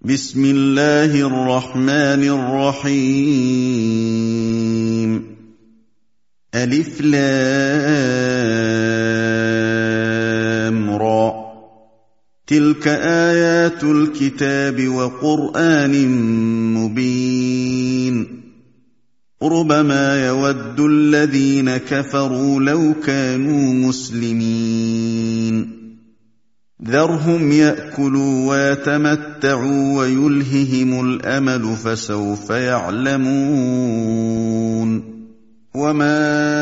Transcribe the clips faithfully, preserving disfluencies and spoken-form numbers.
بسم الله الرحمن الرحيم ألف لام را تلك آيات الكتاب وقرآن مبين ربما يود الذين كفروا لو كانوا مسلمين ذرهم يأكلوا ويتمتعوا ويلههم الأمل فسوف يعلمون وما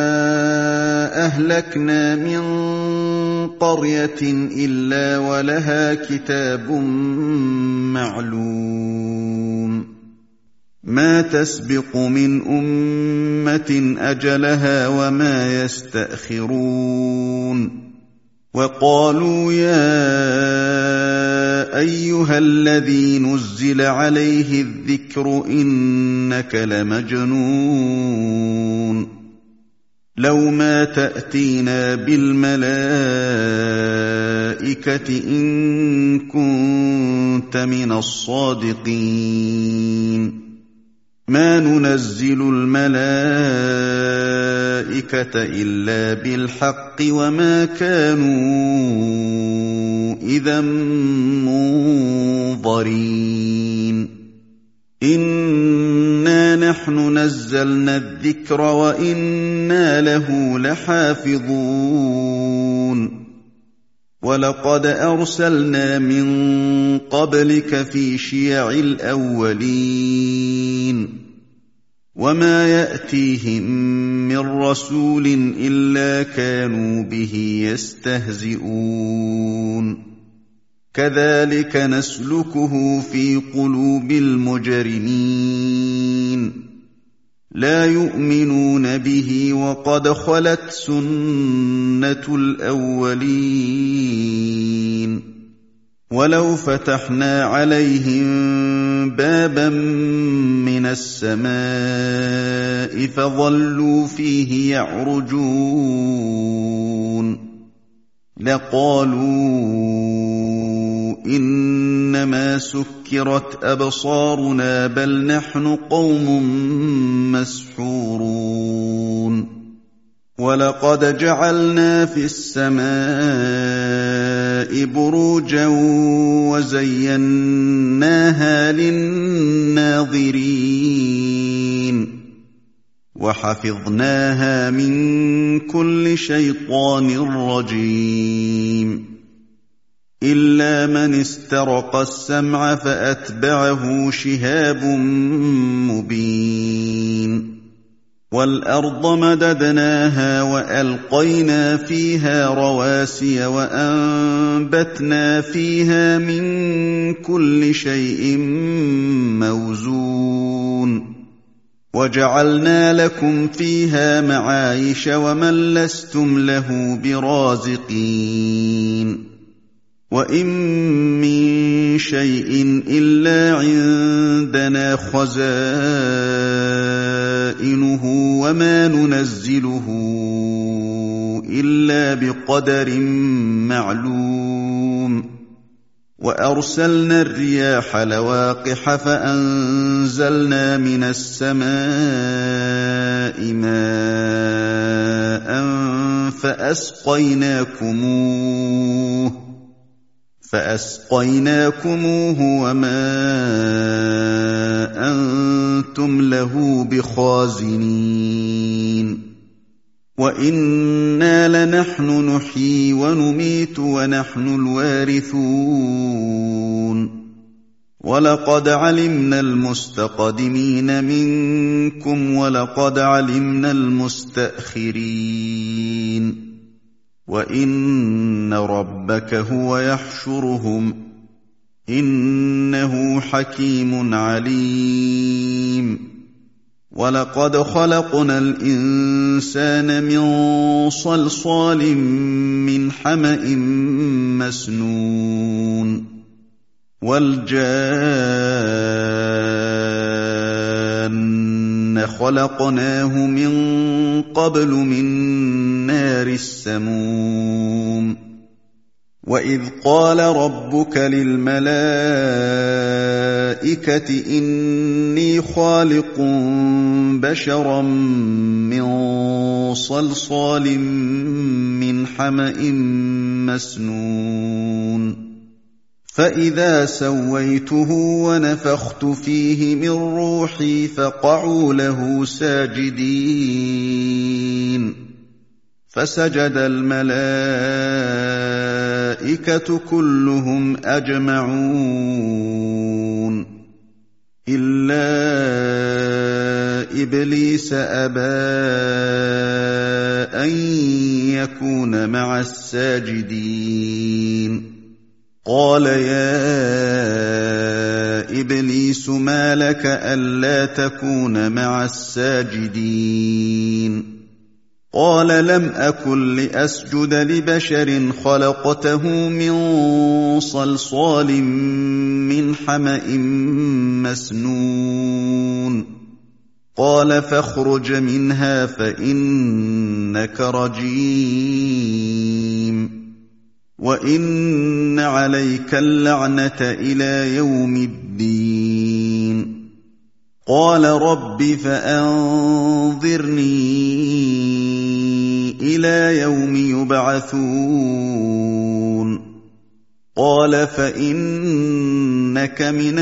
أهلكنا من قرية إلا ولها كتاب معلوم ما تسبق من أمة أجلها وما يستأخرون وقالوا يا أيها الذي نزل عليه الذكر إنك لمجنون لو ما تأتينا بالملائكة إن كنت من الصادقين ما ننزل الملائكة إلا بالحق وما كانوا إذا منظرين إنا نحن نزلنا الذكر وإنا له لحافظون ولقد أرسلنا من قبلك في شيع الأولين وما يأتيهم من رسول إلا كانوا به يستهزئون كذلك نسلكه في قلوب المجرمين لا يؤمنون به وقد خلت سنة الأولين ولو فتحنا عليهم بابا من السماء فظلوا فيه يعرجون لقالوا إنما سكرت أبصارنا بل نحن قوم مسحورون ولقد جعلنا في السماء بروجا وزيناها للناظرين وحفظناها من كل شيطان رجيم إلا من استرق السمع فأتبعه شهاب مبين والأرض مددناها وألقينا فيها رواسي وأنبتنا فيها من كل شيء موزون وجعلنا لكم فيها معايش ومن لستم له برازقين وإن من شيء إلا عندنا خزائنه وما ننزله إلا بقدر معلوم وأرسلنا الرياح لواقح فأنزلنا من السماء ماء فأسقيناكموه فأسقيناكموه وما أنتم له بخازنين وإنا لنحن نحيي ونميت ونحن الوارثون ولقد علمنا المستقدمين منكم ولقد علمنا المستأخرين وإن ربك هو يحشرهم إنه حكيم عليم ولقد خلقنا الإنسان من صلصال من حمأ مسنون والجان خلقناه من قبل من نار السموم وَإِذْ قَالَ رَبُّكَ لِلْمَلَائِكَةِ إِنِّي خَالِقٌ بَشَرًا مِّن صَلْصَالٍ مِّنْ حَمَإٍ مَّسْنُونٍ فَإِذَا سَوَّيْتُهُ وَنَفَخْتُ فِيهِ مِن رُّوحِي فَقَعُوا لَهُ سَاجِدِينَ فَسَجَدَ الْمَلَائِكَةُ كُلُّهُمْ أَجْمَعُونَ إِلَّا إِبْلِيسَ أَبَىٰ أَن يَكُونَ مَعَ السَّاجِدِينَ قَالَ يَا إِبْلِيسُ مَا لَكَ أَلَّا تَكُونَ مَعَ السَّاجِدِينَ قَالَ لَمْ أَكُن لِّأَسْجُدَ لِبَشَرٍ خَلَقْتَهُ مِن صَلْصَالٍ مِّنْ حَمَإٍ مَّسْنُونٍ قَالَ فَاخْرُجْ مِنْهَا فَإِنَّكَ رَجِيمٌ وَإِنَّ عَلَيْكَ اللَّعْنَةَ إِلَىٰ يَوْمِ الدِّينِ قَالَ رَبِّ فَأَنظِرْنِي إِلَىٰ يَوْمِ يُبْعَثُونَ قَالَ فَإِنَّكَ مِنَ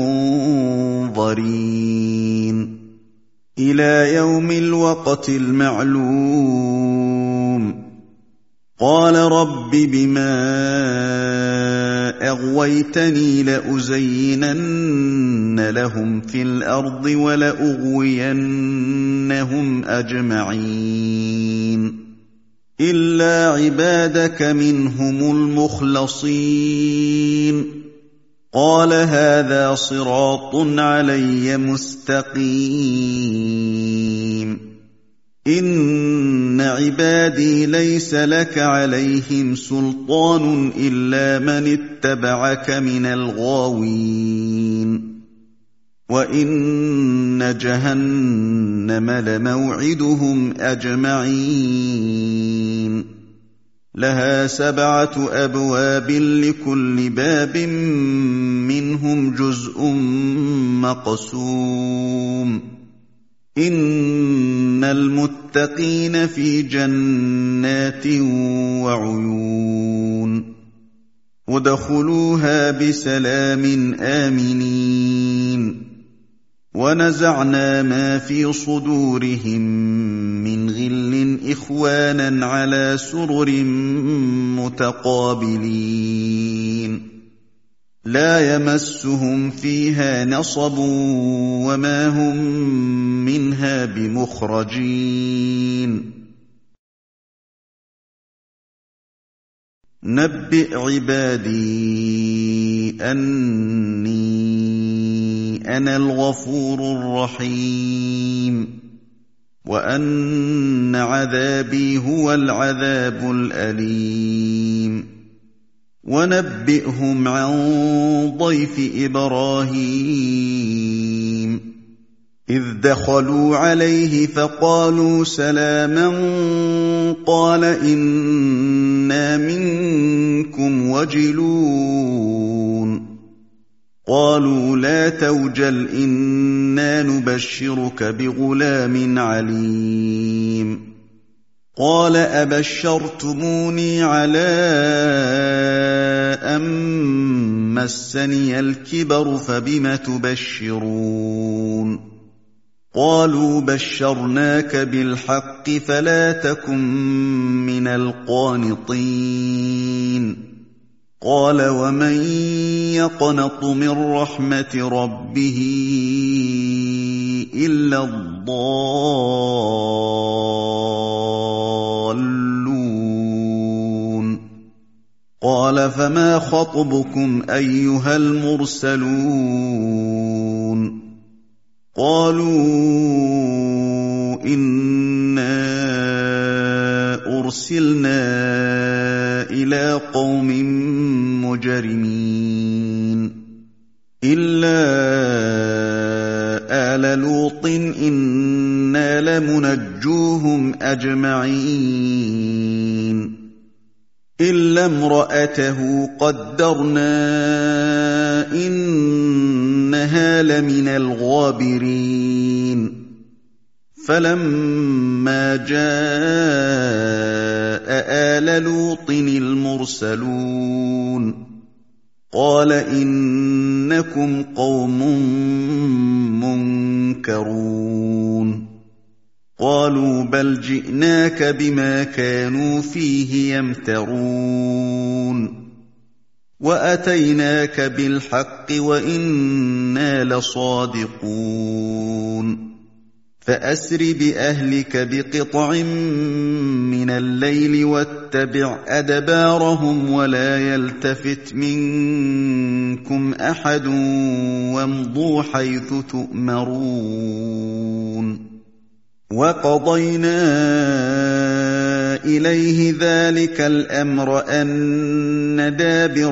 الْمُنظَرِينَ إِلَىٰ يَوْمِ الْوَقْتِ الْمَعْلُومِ قَالَ رَبِّ بِمَا أَغْوَيْتَنِي لَأُزَيِّنَنَّ لَهُمْ فِي الْأَرْضِ وَلَأُغْوِيَنَّهُمْ أَجْمَعِينَ إِلَّا عِبَادَكَ مِنْهُمُ الْمُخْلَصِينَ قَالَ هَٰذَا صِرَاطٌ عَلَيَّ مُسْتَقِيمٌ إِنَّ عِبَادِي لَيْسَ لَكَ عَلَيْهِمْ سُلْطَانٌ إِلَّا مَنِ اتَّبَعَكَ مِنَ الْغَاوِينَ وَإِنَّ جَهَنَّمَ لَمَوْعِدُهُمْ أَجْمَعِينَ لَهَا سَبْعَةُ أَبْوَابٍ لِّكُلِّ بَابٍ مِّنْهُمْ جُزْءٌ مَّقْسُومٌ إِنَّ الْمُتَّقِينَ فِي جَنَّاتٍ وَعُيُونٍ ادْخُلُوهَا بِسَلَامٍ آمِنِينَ وَنَزَعْنَا مَا فِي صُدُورِهِم مِّنْ غِلٍّ إِخْوَانًا عَلَىٰ سُرُرٍ مُّتَقَابِلِينَ لَا يَمَسُّهُمْ فِيهَا نَصَبٌ وَمَا هُم مِّنْهَا بِمُخْرَجِينَ نَبِّئْ عِبَادِي أَنِّي أَنَا الْغَفُورُ الرَّحِيمُ وَأَنَّ عَذَابِي هُوَ الْعَذَابُ الْأَلِيمُ وَنَبِّئْهُمْ عَن ضَيْفِ إِبْرَاهِيمَ إِذْ دَخَلُوا عَلَيْهِ فَقَالُوا سَلَامًا قَالَ إِنَّا مِنكُمْ وَجِلُونَ قَالُوا لَا تَوْجَلْ إِنَّا نُبَشِّرُكَ بِغُلَامٍ عَلِيمٍ قَالَ أَبَشَّرْتُمُونِي عَلَىٰ أَن مَّسَّنِيَ الْكِبَرُ فَبِمَ تُبَشِّرُونَ قَالُوا بَشَّرْنَاكَ بِالْحَقِّ فَلَا تَكُن مِّنَ الْقَانِطِينَ قَالَ وَمَن يَقْنَطُ مِن رَّحْمَةِ رَبِّهِ إِلَّا الضَّالُّونَ قَالَ فَمَا خَطْبُكُمْ أَيُّهَا الْمُرْسَلُونَ قَالُوا إِنَّا أُرْسِلْنَا إِلَىٰ قَوْمٍ مُّجْرِمِينَ إِلَّا آلَ لُوطٍ إِنَّا لَمُنَجُّوهُمْ أَجْمَعِينَ إلا امرأته قدرنا إنها لمن الغابرين فلما جاء آل لوط المرسلون قال إنكم قوم منكرون قالوا بل جئناك بما كانوا فيه يمترون وأتيناك بالحق وإنا لصادقون فأسر بأهلك بقطع من الليل واتبع أدبارهم ولا يلتفت منكم أحد وامضوا حيث تؤمرون وقضينا إليه ذلك الأمر أن دابر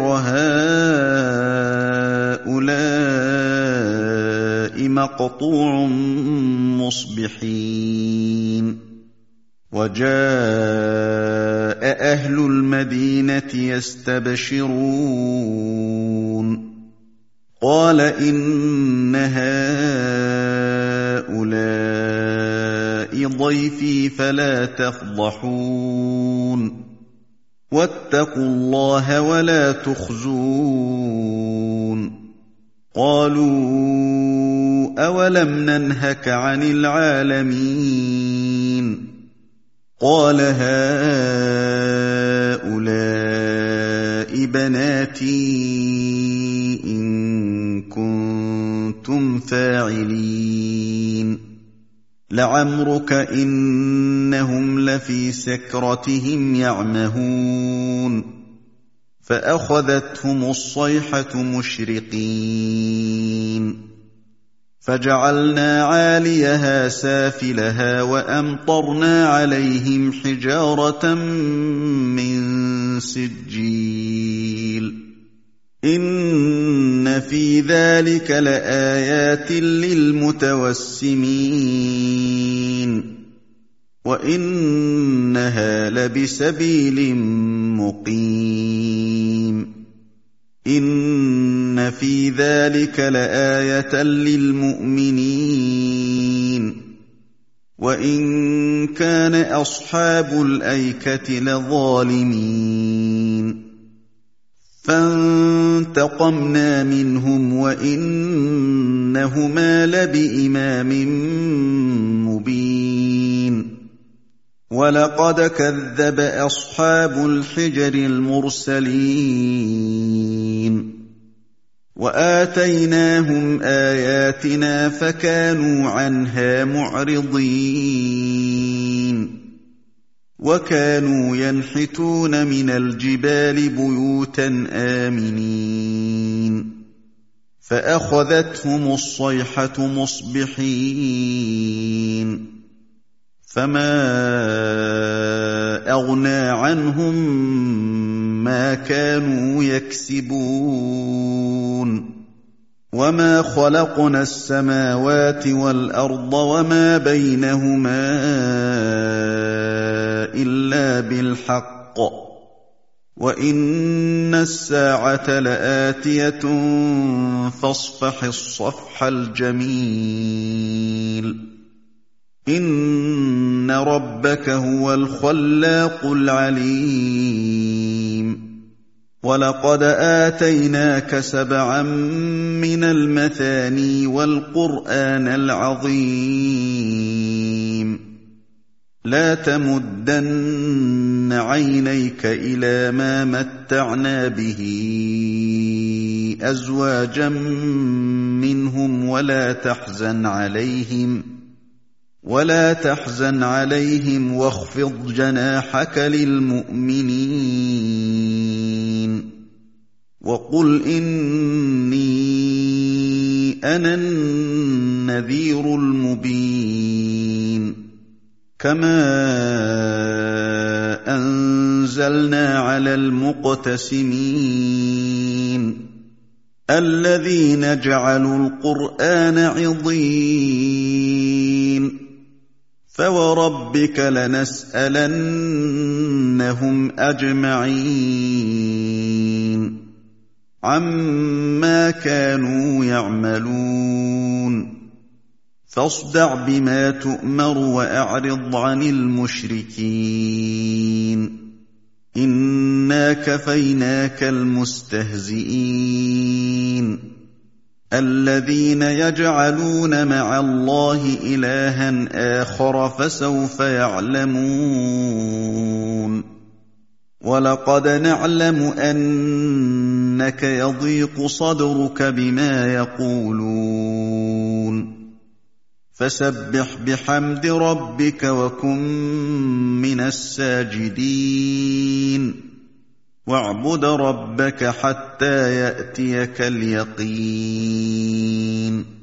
هؤلاء مقطوع مصبحين وجاء أهل المدينة يستبشرون قال إن هؤلاء ضيفي فلا تفضحون واتقوا الله ولا تخزون قالوا أولم ننهك عن العالمين قال هؤلاء بناتي إن كنتم فاعلين لعمرك إنهم لفي سكرتهم يعمهون فأخذتهم الصيحة مشرقين فجعلنا عاليها سافلها وأمطرنا عليهم حجارة من سجيل إن في ذلك لآيات للمتوسمين وإنها لبسبيل مقيم إن في ذلك لآية للمؤمنين وإن كان أصحاب الأيكة لظالمين فانتقمنا منهم وإنهما لبإمام مبين ولقد كذب أصحاب الحجر المرسلين وآتيناهم آياتنا فكانوا عنها معرضين وكانوا ينحتون من الجبال بيوتا آمنين فأخذتهم الصيحة مصبحين فما أغنى عنهم ما كانوا يكسبون وما خلقنا السماوات والأرض وما بينهما إلا بالحق وإن الساعة لآتية فاصفح الصفح الجميل إن ربك هو الخلاق العليم ولقد آتيناك سبعا من المثاني والقرآن العظيم لا تمدن عينيك إلى ما متعنا به أزواجا منهم ولا تحزن عليهم ولا تحزن عليهم واخفض جناحك للمؤمنين وقل إني أنا النذير المبين كما أنزلنا على المقتسمين الذين جعلوا القرآن عضين فوربك لنسألنهم أجمعين عما كانوا يعملون فاصدع بما تؤمر وأعرض عن المشركين إنا كفيناك المستهزئين الذين يجعلون مع الله إلها آخر فسوف يعلمون ولقد نعلم أنك يضيق صدرك بما يقولون فسبح بحمد ربك وكن من الساجدين واعبد ربك حتى يأتيك اليقين